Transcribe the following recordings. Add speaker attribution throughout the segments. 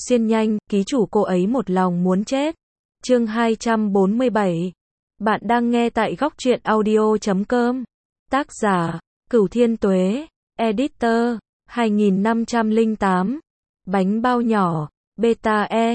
Speaker 1: xuyên nhanh, ký chủ cô ấy một lòng muốn chết. Chương 247. Bạn đang nghe tại góc truyện audio.com. Tác giả, Cửu Thiên Tuế. Editor, 2508. Bánh bao nhỏ, Beta E,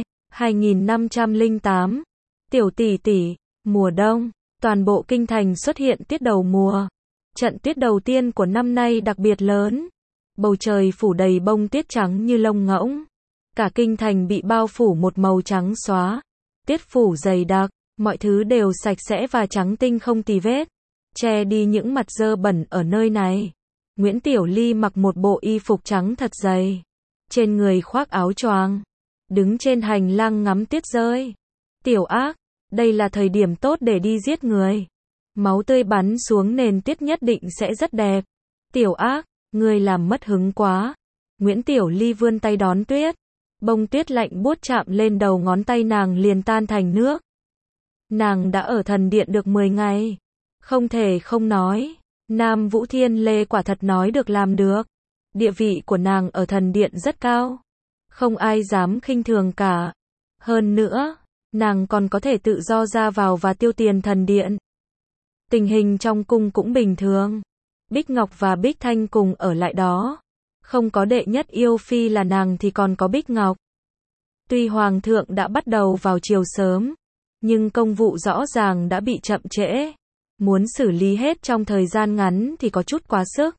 Speaker 1: 2508. Tiểu tỷ tỷ, mùa đông, toàn bộ kinh thành xuất hiện tuyết đầu mùa. Trận tuyết đầu tiên của năm nay đặc biệt lớn. Bầu trời phủ đầy bông tuyết trắng như lông ngỗng. Cả kinh thành bị bao phủ một màu trắng xóa. Tuyết phủ dày đặc, mọi thứ đều sạch sẽ và trắng tinh không tì vết, che đi những mặt dơ bẩn ở nơi này. Nguyễn Tiểu Ly mặc một bộ y phục trắng thật dày, trên người khoác áo choàng, đứng trên hành lang ngắm tuyết rơi. Tiểu Ác, đây là thời điểm tốt để đi giết người. Máu tươi bắn xuống nền tuyết nhất định sẽ rất đẹp. Tiểu Ác, ngươi làm mất hứng quá. Nguyễn Tiểu Ly vươn tay đón tuyết. Bông tuyết lạnh buốt chạm lên đầu ngón tay nàng liền tan thành nước. Nàng đã ở thần điện được 10 ngày. Không thể không nói, Nam Vũ Thiên Lê quả thật nói được làm được. Địa vị của nàng ở thần điện rất cao. Không ai dám khinh thường cả. Hơn nữa, nàng còn có thể tự do ra vào và tiêu tiền thần điện. Tình hình trong cung cũng bình thường. Bích Ngọc và Bích Thanh cùng ở lại đó. Không có đệ nhất yêu phi là nàng thì còn có Bích Ngọc. Tuy Hoàng thượng đã bắt đầu vào chiều sớm, nhưng công vụ rõ ràng đã bị chậm trễ. Muốn xử lý hết trong thời gian ngắn thì có chút quá sức.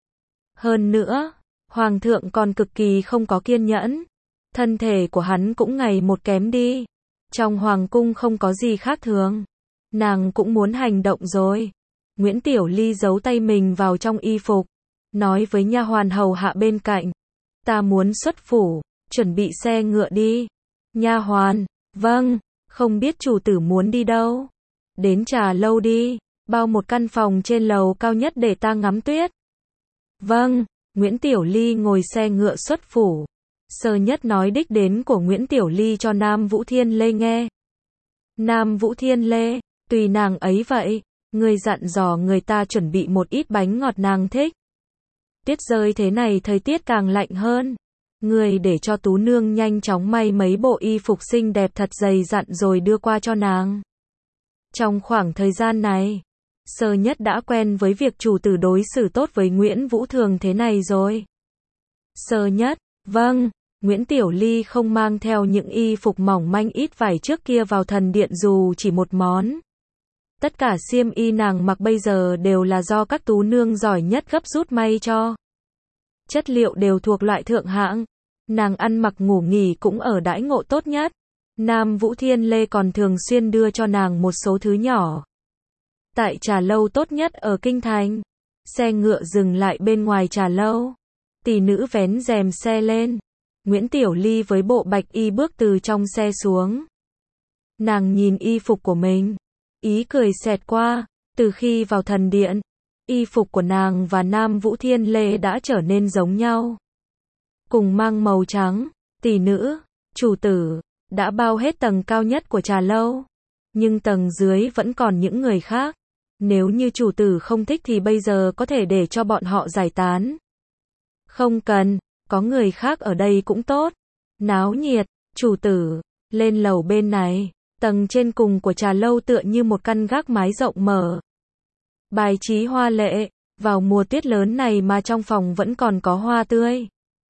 Speaker 1: Hơn nữa, Hoàng thượng còn cực kỳ không có kiên nhẫn. Thân thể của hắn cũng ngày một kém đi. Trong Hoàng cung không có gì khác thường. Nàng cũng muốn hành động rồi. Nguyễn Tiểu Ly giấu tay mình vào trong y phục, nói với nha hoàn hầu hạ bên cạnh. Ta muốn xuất phủ, chuẩn bị xe ngựa đi. Nha hoàn, vâng, không biết chủ tử muốn đi đâu. Đến Trà Lâu đi, bao một căn phòng trên lầu cao nhất để ta ngắm tuyết. Vâng, Nguyễn Tiểu Ly ngồi xe ngựa xuất phủ. Sơ Nhất nói đích đến của Nguyễn Tiểu Ly cho Nam Vũ Thiên Lê nghe. Nam Vũ Thiên Lê, tùy nàng ấy vậy, người dặn dò người ta chuẩn bị một ít bánh ngọt nàng thích. Tuyết rơi thế này thời tiết càng lạnh hơn. Người để cho Tú Nương nhanh chóng may mấy bộ y phục xinh đẹp thật dày dặn rồi đưa qua cho nàng. Trong khoảng thời gian này, Sơ Nhất đã quen với việc chủ tử đối xử tốt với Nguyễn Vũ Thường thế này rồi. Sơ Nhất, vâng, Nguyễn Tiểu Ly không mang theo những y phục mỏng manh ít vải trước kia vào thần điện dù chỉ một món. Tất cả xiêm y nàng mặc bây giờ đều là do các tú nương giỏi nhất gấp rút may cho. Chất liệu đều thuộc loại thượng hạng. Nàng ăn mặc ngủ nghỉ cũng ở đãi ngộ tốt nhất. Nam Vũ Thiên Lê còn thường xuyên đưa cho nàng một số thứ nhỏ. Tại Trà Lâu tốt nhất ở kinh thành, xe ngựa dừng lại bên ngoài Trà Lâu. Tỷ nữ vén rèm xe lên. Nguyễn Tiểu Ly với bộ bạch y bước từ trong xe xuống. Nàng nhìn y phục của mình. Ý cười xẹt qua, từ khi vào thần điện, y phục của nàng và Nam Vũ Thiên Lê đã trở nên giống nhau. Cùng mang màu trắng, tỷ nữ, chủ tử, đã bao hết tầng cao nhất của Trà Lâu. Nhưng tầng dưới vẫn còn những người khác. Nếu như chủ tử không thích thì bây giờ có thể để cho bọn họ giải tán. Không cần, có người khác ở đây cũng tốt. Náo nhiệt, chủ tử, lên lầu bên này. Tầng trên cùng của Trà Lâu tựa như một căn gác mái rộng mở. Bài trí hoa lệ, vào mùa tuyết lớn này mà trong phòng vẫn còn có hoa tươi.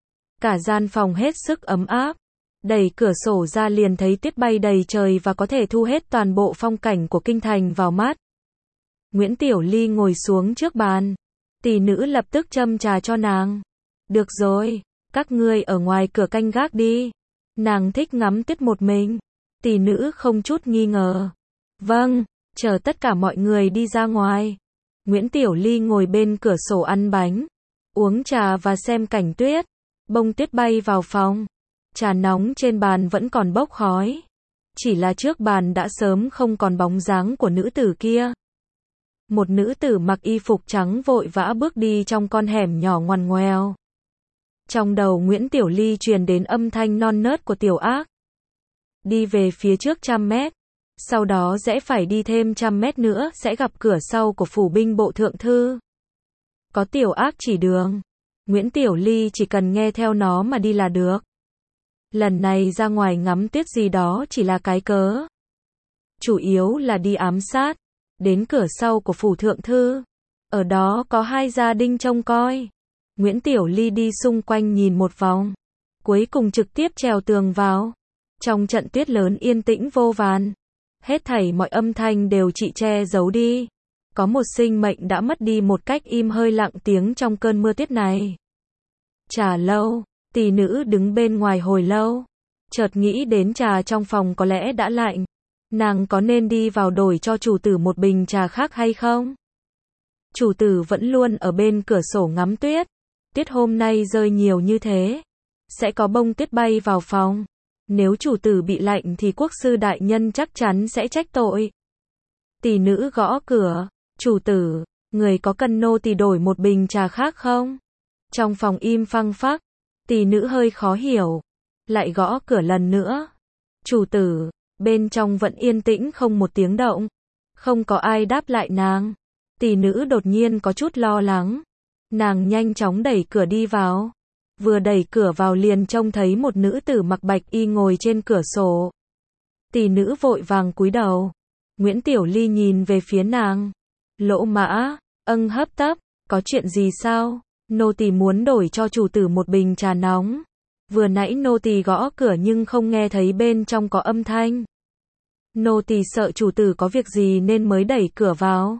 Speaker 1: Cả gian phòng hết sức ấm áp. Đẩy cửa sổ ra liền thấy tuyết bay đầy trời và có thể thu hết toàn bộ phong cảnh của kinh thành vào mắt. Nguyễn Tiểu Ly ngồi xuống trước bàn. Tỷ nữ lập tức châm trà cho nàng. Được rồi, các ngươi ở ngoài cửa canh gác đi. Nàng thích ngắm tuyết một mình. Tỷ nữ không chút nghi ngờ. Vâng, chờ tất cả mọi người đi ra ngoài. Nguyễn Tiểu Ly ngồi bên cửa sổ ăn bánh, uống trà và xem cảnh tuyết. Bông tuyết bay vào phòng. Trà nóng trên bàn vẫn còn bốc khói. Chỉ là trước bàn đã sớm không còn bóng dáng của nữ tử kia. Một nữ tử mặc y phục trắng vội vã bước đi trong con hẻm nhỏ ngoằn ngoèo. Trong đầu Nguyễn Tiểu Ly truyền đến âm thanh non nớt của Tiểu Ác. Đi về phía trước 100 mét. Sau đó rẽ phải đi thêm 100 mét nữa sẽ gặp cửa sau của phủ binh bộ thượng thư. Có Tiểu Ác chỉ đường. Nguyễn Tiểu Ly chỉ cần nghe theo nó mà đi là được. Lần này ra ngoài ngắm tuyết gì đó chỉ là cái cớ. Chủ yếu là đi ám sát. Đến cửa sau của phủ thượng thư. Ở đó có 2 gia đình trông coi. Nguyễn Tiểu Ly đi xung quanh nhìn một vòng. Cuối cùng trực tiếp trèo tường vào. Trong trận tuyết lớn yên tĩnh vô vàn. Hết thảy mọi âm thanh đều chị che giấu đi. Có một sinh mệnh đã mất đi một cách im hơi lặng tiếng trong cơn mưa tuyết này. Trà lâu, tỷ nữ đứng bên ngoài hồi lâu. Chợt nghĩ đến trà trong phòng có lẽ đã lạnh. Nàng có nên đi vào đổi cho chủ tử một bình trà khác hay không? Chủ tử vẫn luôn ở bên cửa sổ ngắm tuyết. Tuyết hôm nay rơi nhiều như thế. Sẽ có bông tuyết bay vào phòng. Nếu chủ tử bị lạnh thì quốc sư đại nhân chắc chắn sẽ trách tội. Tỷ nữ gõ cửa. Chủ tử, người có cần nô tỳ đổi một bình trà khác không? Trong phòng im phăng phắc. Tỷ nữ hơi khó hiểu. Lại gõ cửa lần nữa. Chủ tử, bên trong vẫn yên tĩnh không một tiếng động. Không có ai đáp lại nàng. Tỷ nữ đột nhiên có chút lo lắng. Nàng nhanh chóng đẩy cửa đi vào. Vừa đẩy cửa vào liền trông thấy một nữ tử mặc bạch y ngồi trên cửa sổ. Tỷ nữ vội vàng cúi đầu. Nguyễn Tiểu Ly nhìn về phía nàng. Lỗ mã, hấp tấp, có chuyện gì sao? Nô tỳ muốn đổi cho chủ tử một bình trà nóng. Vừa nãy nô tỳ gõ cửa nhưng không nghe thấy bên trong có âm thanh. Nô tỳ sợ chủ tử có việc gì nên mới đẩy cửa vào.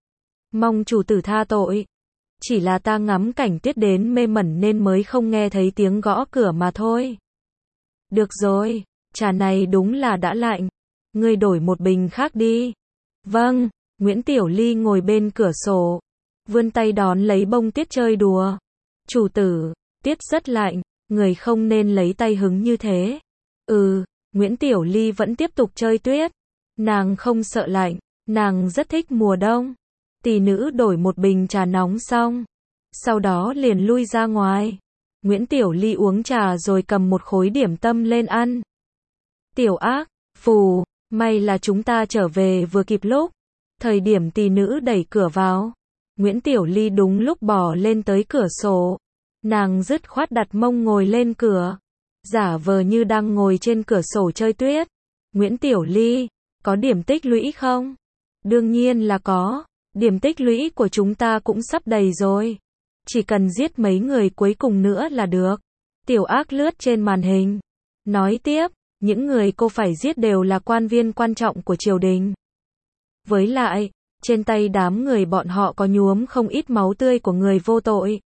Speaker 1: Mong chủ tử tha tội. Chỉ là ta ngắm cảnh tuyết đến mê mẩn nên mới không nghe thấy tiếng gõ cửa mà thôi. Được rồi, trà này đúng là đã lạnh. Ngươi đổi một bình khác đi. Vâng, Nguyễn Tiểu Ly ngồi bên cửa sổ. Vươn tay đón lấy bông tuyết chơi đùa. Chủ tử, tuyết rất lạnh, người không nên lấy tay hứng như thế. Nguyễn Tiểu Ly vẫn tiếp tục chơi tuyết. Nàng không sợ lạnh, nàng rất thích mùa đông. Tỷ nữ đổi một bình trà nóng xong. Sau đó liền lui ra ngoài. Nguyễn Tiểu Ly uống trà rồi cầm một khối điểm tâm lên ăn. Tiểu ác, phù, may là chúng ta trở về vừa kịp lúc. Thời điểm tỷ nữ đẩy cửa vào. Nguyễn Tiểu Ly đúng lúc bò lên tới cửa sổ. Nàng dứt khoát đặt mông ngồi lên cửa. Giả vờ như đang ngồi trên cửa sổ chơi tuyết. Nguyễn Tiểu Ly, có điểm tích lũy không? Đương nhiên là có. Điểm tích lũy của chúng ta cũng sắp đầy rồi. Chỉ cần giết mấy người cuối cùng nữa là được. Tiểu ác lướt trên màn hình. Nói tiếp, những người cô phải giết đều là quan viên quan trọng của triều đình. Với lại, trên tay đám người bọn họ có nhuốm không ít máu tươi của người vô tội.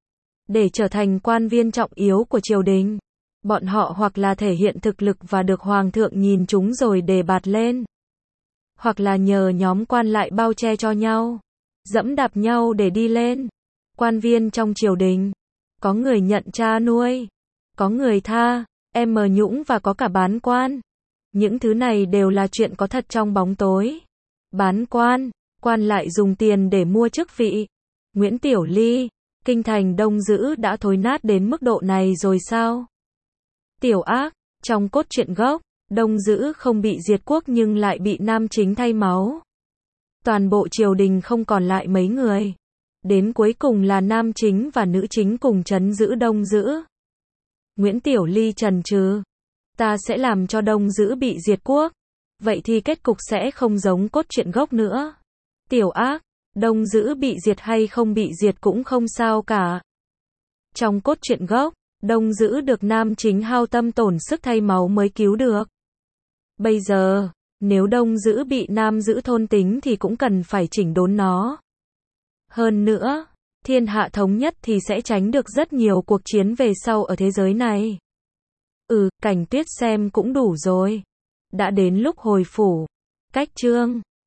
Speaker 1: Để trở thành quan viên trọng yếu của triều đình, bọn họ hoặc là thể hiện thực lực và được hoàng thượng nhìn chúng rồi đề bạt lên. Hoặc là nhờ nhóm quan lại bao che cho nhau, dẫm đạp nhau để đi lên. Quan viên trong triều đình, có người nhận cha nuôi, có người tha, nhũng và có cả bán quan. Những thứ này đều là chuyện có thật trong bóng tối. Bán quan, quan lại dùng tiền để mua chức vị. Nguyễn Tiểu Ly, kinh thành Đông Dữ đã thối nát đến mức độ này rồi sao? Tiểu ác, trong cốt truyện gốc, Đông Dữ không bị diệt quốc nhưng lại bị nam chính thay máu. Toàn bộ triều đình không còn lại mấy người. Đến cuối cùng là nam chính và nữ chính cùng trấn giữ Đông Dữ. Nguyễn Tiểu Ly chần chừ. Ta sẽ làm cho Đông Dữ bị diệt quốc. Vậy thì kết cục sẽ không giống cốt truyện gốc nữa. Tiểu ác, Đông Dữ bị diệt hay không bị diệt cũng không sao cả. Trong cốt truyện gốc, Đông Dữ được nam chính hao tâm tổn sức thay máu mới cứu được. Bây giờ, nếu Đông Dữ bị nam Dữ thôn tính thì cũng cần phải chỉnh đốn nó. Hơn nữa, thiên hạ thống nhất thì sẽ tránh được rất nhiều cuộc chiến về sau ở thế giới này. Cảnh tuyết xem cũng đủ rồi. Đã đến lúc hồi phủ. Cách chương